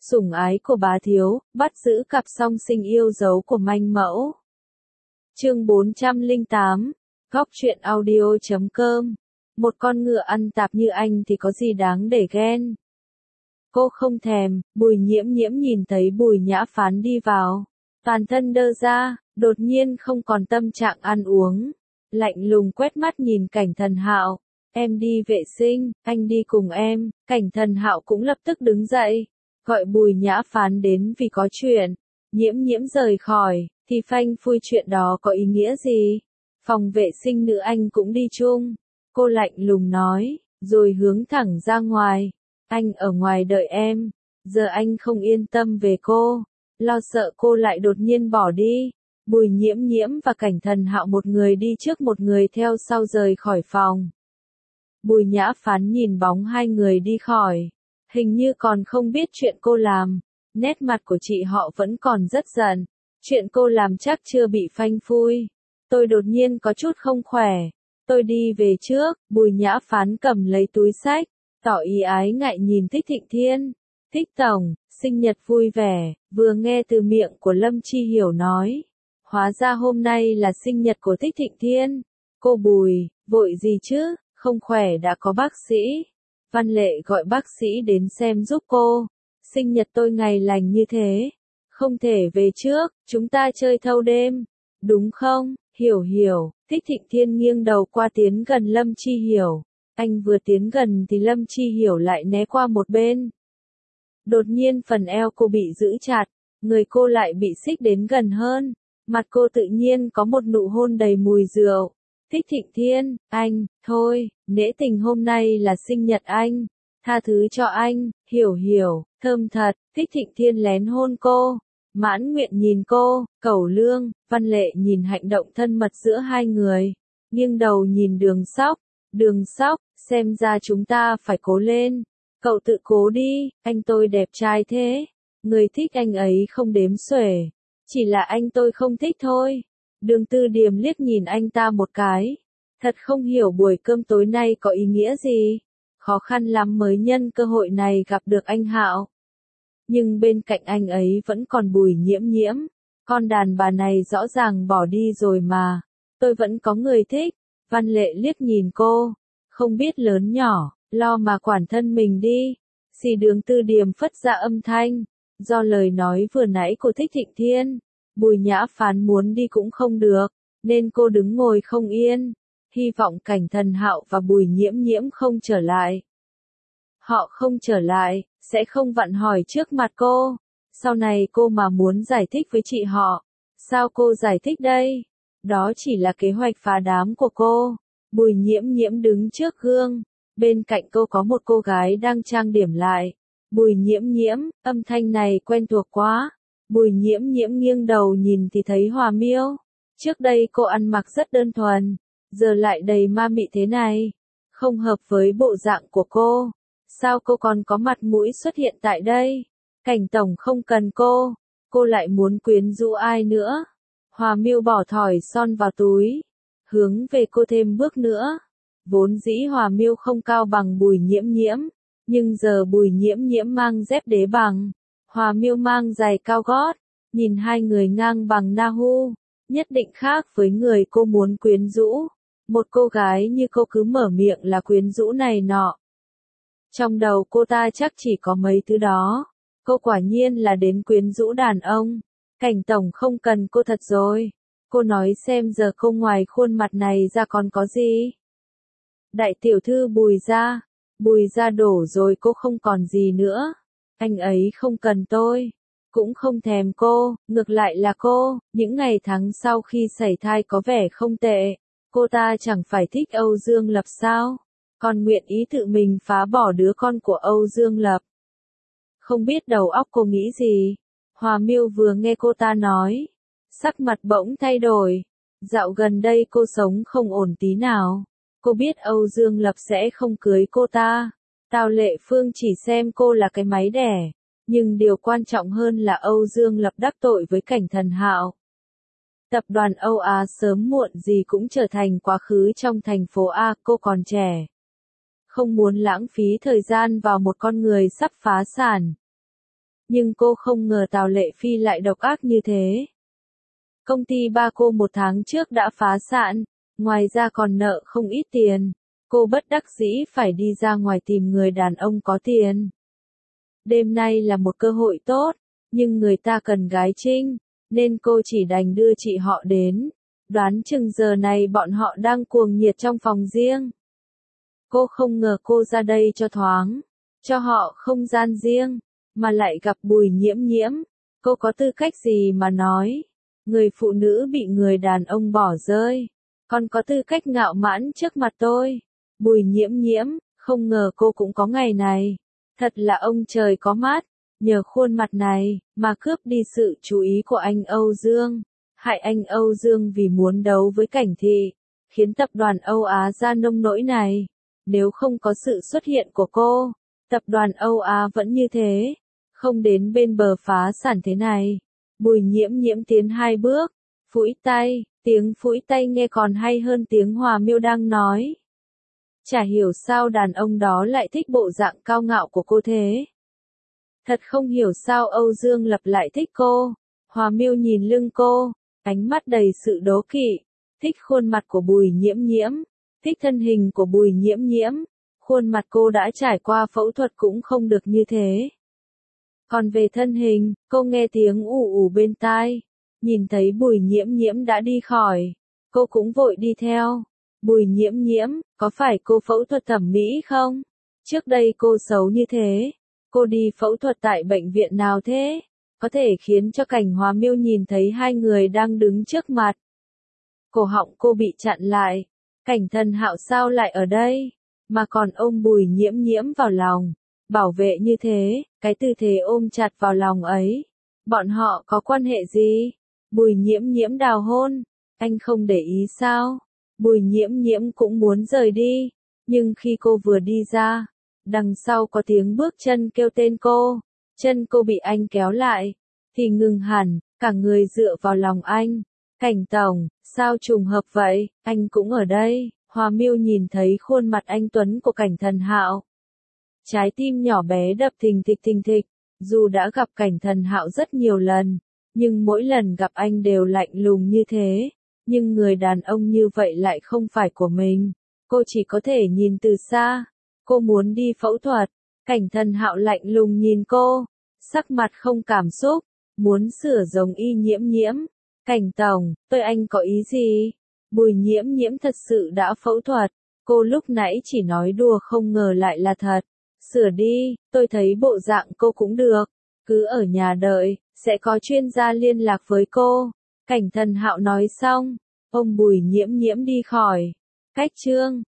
sủng ái của bá thiếu, bắt giữ cặp song sinh yêu dấu của manh mẫu. Chương 408, góc truyện audio.com. Một con ngựa ăn tạp như anh thì có gì đáng để ghen. Cô không thèm. Bùi Nhiễm Nhiễm nhìn thấy Bùi Nhã Phán đi vào, toàn thân đơ ra, đột nhiên không còn tâm trạng ăn uống, lạnh lùng quét mắt nhìn Cảnh Thần Hạo. Em đi vệ sinh, anh đi cùng em. Cảnh Thần Hạo cũng lập tức đứng dậy, gọi Bùi Nhã Phán đến vì có chuyện. Nhiễm Nhiễm rời khỏi, thì phanh phui chuyện đó có ý nghĩa gì? Phòng vệ sinh nữ anh cũng đi chung. Cô lạnh lùng nói, rồi hướng thẳng ra ngoài. Anh ở ngoài đợi em. Giờ anh không yên tâm về cô, lo sợ cô lại đột nhiên bỏ đi. Bùi Nhiễm Nhiễm và Cảnh Thần Hạo một người đi trước một người theo sau rời khỏi phòng. Bùi Nhã Phán nhìn bóng hai người đi khỏi, hình như còn không biết chuyện cô làm. Nét mặt của chị họ vẫn còn rất giận. Chuyện cô làm chắc chưa bị phanh phui. Tôi đột nhiên có chút không khỏe. Tôi đi về trước. Bùi Nhã Phán cầm lấy túi xách, tỏ ý ái ngại nhìn Thích Thịnh Thiên. Thích tổng, sinh nhật vui vẻ. Vừa nghe từ miệng của Lâm Chi Hiểu nói, hóa ra hôm nay là sinh nhật của Thích Thịnh Thiên. Cô Bùi, vội gì chứ, không khỏe đã có bác sĩ. Văn Lệ gọi bác sĩ đến xem giúp cô. Sinh nhật tôi ngày lành như thế, không thể về trước, chúng ta chơi thâu đêm, đúng không? Hiểu Hiểu. Thích Thịnh Thiên nghiêng đầu qua tiến gần Lâm Chi Hiểu. Anh vừa tiến gần thì Lâm Chi Hiểu lại né qua một bên. Đột nhiên phần eo cô bị giữ chặt, người cô lại bị xích đến gần hơn. Mặt cô tự nhiên có một nụ hôn đầy mùi rượu. Thích Thịnh Thiên, anh, thôi, nể tình hôm nay là sinh nhật anh. Tha thứ cho anh. Hiểu Hiểu, thơm thật. Thích Thịnh Thiên lén hôn cô. Mãn Nguyện nhìn cô. Cẩu Lương, Văn Lệ nhìn hành động thân mật giữa hai người, nghiêng đầu nhìn Đường Sóc. Đường Sóc, xem ra chúng ta phải cố lên. Cậu tự cố đi, anh tôi đẹp trai thế. Người thích anh ấy không đếm xuể. Chỉ là anh tôi không thích thôi. Đường Tư Điềm liếc nhìn anh ta một cái. Thật không hiểu buổi cơm tối nay có ý nghĩa gì. Khó khăn lắm mới nhân cơ hội này gặp được anh Hạo. Nhưng bên cạnh anh ấy vẫn còn Bùi Nhiễm Nhiễm. Con đàn bà này rõ ràng bỏ đi rồi mà. Tôi vẫn có người thích. Văn Lệ liếc nhìn cô. Không biết lớn nhỏ, lo mà quản thân mình đi. Xì Đường Tư Điềm phất ra âm thanh. Do lời nói vừa nãy của Thích Thịnh Thiên, Bùi Nhã Phán muốn đi cũng không được, nên cô đứng ngồi không yên. Hy vọng Cảnh Thần Hạo và Bùi Nhiễm Nhiễm không trở lại. Họ không trở lại, sẽ không vặn hỏi trước mặt cô. Sau này cô mà muốn giải thích với chị họ, sao cô giải thích đây? Đó chỉ là kế hoạch phá đám của cô. Bùi Nhiễm Nhiễm đứng trước gương, bên cạnh cô có một cô gái đang trang điểm lại. Bùi Nhiễm Nhiễm, âm thanh này quen thuộc quá. Bùi Nhiễm Nhiễm nghiêng đầu nhìn thì thấy Hòa Miêu. Trước đây cô ăn mặc rất đơn thuần, giờ lại đầy ma mị thế này, không hợp với bộ dạng của cô. Sao cô còn có mặt mũi xuất hiện tại đây? Cảnh tổng không cần cô lại muốn quyến rũ ai nữa? Hòa Miêu bỏ thỏi son vào túi, hướng về cô thêm bước nữa. Vốn dĩ Hòa Miêu không cao bằng Bùi Nhiễm Nhiễm, nhưng giờ Bùi Nhiễm Nhiễm mang dép đế bằng, Hòa Miêu mang giày cao gót, nhìn hai người ngang bằng na hu, nhất định khác với người cô muốn quyến rũ. Một cô gái như cô cứ mở miệng là quyến rũ này nọ. Trong đầu cô ta chắc chỉ có mấy thứ đó. Cô quả nhiên là đến quyến rũ đàn ông. Cảnh tổng không cần cô thật rồi. Cô nói xem giờ cô ngoài khuôn mặt này ra còn có gì? Đại tiểu thư Bùi gia đổ rồi, cô không còn gì nữa. Anh ấy không cần tôi, cũng không thèm cô, ngược lại là cô, những ngày tháng sau khi sảy thai có vẻ không tệ. Cô ta chẳng phải thích Âu Dương Lập sao? Còn nguyện ý tự mình phá bỏ đứa con của Âu Dương Lập. Không biết đầu óc cô nghĩ gì? Hòa Miêu vừa nghe cô ta nói, sắc mặt bỗng thay đổi. Dạo gần đây cô sống không ổn tí nào. Cô biết Âu Dương Lập sẽ không cưới cô ta. Tào Lệ Phương chỉ xem cô là cái máy đẻ. Nhưng điều quan trọng hơn là Âu Dương Lập đắc tội với Cảnh Thần Hạo. Tập đoàn Âu Á sớm muộn gì cũng trở thành quá khứ trong thành phố A. Cô còn trẻ, không muốn lãng phí thời gian vào một con người sắp phá sản. Nhưng cô không ngờ Tào Lệ Phi lại độc ác như thế. Công ty ba cô 1 tháng trước đã phá sản, ngoài ra còn nợ không ít tiền. Cô bất đắc dĩ phải đi ra ngoài tìm người đàn ông có tiền. Đêm nay là một cơ hội tốt, nhưng người ta cần gái trinh, nên cô chỉ đành đưa chị họ đến. Đoán chừng giờ này bọn họ đang cuồng nhiệt trong phòng riêng. Cô không ngờ cô ra đây cho thoáng, cho họ không gian riêng, mà lại gặp Bùi Nhiễm Nhiễm. Cô có tư cách gì mà nói? Người phụ nữ bị người đàn ông bỏ rơi, còn có tư cách ngạo mãn trước mặt tôi. Bùi Nhiễm Nhiễm, không ngờ cô cũng có ngày này. Thật là ông trời có mắt, nhờ khuôn mặt này, mà cướp đi sự chú ý của anh Âu Dương. Hại anh Âu Dương vì muốn đấu với Cảnh Thị, khiến tập đoàn Âu Á ra nông nỗi này. Nếu không có sự xuất hiện của cô, tập đoàn Âu Á vẫn như thế, không đến bên bờ phá sản thế này. Bùi Nhiễm Nhiễm tiến 2 bước, phủi tay, tiếng phủi tay nghe còn hay hơn tiếng Hòa Miêu đang nói. Chả hiểu sao đàn ông đó lại thích bộ dạng cao ngạo của cô thế. Thật không hiểu sao Âu Dương Lập lại thích cô. Hòa Miêu nhìn lưng cô, ánh mắt đầy sự đố kỵ, thích khuôn mặt của Bùi Nhiễm Nhiễm, thích thân hình của Bùi Nhiễm Nhiễm. Khuôn mặt cô đã trải qua phẫu thuật cũng không được như thế. Còn về thân hình, cô nghe tiếng ù ù bên tai, nhìn thấy Bùi Nhiễm Nhiễm đã đi khỏi, cô cũng vội đi theo. Bùi Nhiễm Nhiễm, có phải cô phẫu thuật thẩm mỹ không? Trước đây cô xấu như thế, cô đi phẫu thuật tại bệnh viện nào thế? Có thể khiến cho Cảnh Hòa Miêu nhìn thấy hai người đang đứng trước mặt. Cổ họng cô bị chặn lại, Cảnh Thần Hạo sao lại ở đây, mà còn ôm Bùi Nhiễm Nhiễm vào lòng, bảo vệ như thế, cái tư thế ôm chặt vào lòng ấy. Bọn họ có quan hệ gì? Bùi Nhiễm Nhiễm đào hôn, anh không để ý sao? Bùi Nhiễm Nhiễm cũng muốn rời đi, nhưng khi cô vừa đi ra, đằng sau có tiếng bước chân kêu tên cô, chân cô bị anh kéo lại, thì ngừng hẳn, cả người dựa vào lòng anh. Cảnh tổng, sao trùng hợp vậy, anh cũng ở đây. Hòa Miêu nhìn thấy khuôn mặt anh tuấn của Cảnh Thần Hạo. Trái tim nhỏ bé đập thình thịch, dù đã gặp Cảnh Thần Hạo rất nhiều lần, nhưng mỗi lần gặp anh đều lạnh lùng như thế. Nhưng người đàn ông như vậy lại không phải của mình. Cô chỉ có thể nhìn từ xa. Cô muốn đi phẫu thuật. Cảnh Thần Hạo lạnh lùng nhìn cô, sắc mặt không cảm xúc, muốn sửa giống y Nhiễm Nhiễm. Cảnh tổng, tôi anh có ý gì? Bùi Nhiễm Nhiễm thật sự đã phẫu thuật. Cô lúc nãy chỉ nói đùa không ngờ lại là thật. Sửa đi, tôi thấy bộ dạng cô cũng được. Cứ ở nhà đợi, sẽ có chuyên gia liên lạc với cô. Cảnh Thần Hạo nói xong, ông Bùi Nhiễm Nhiễm đi khỏi. Cách chương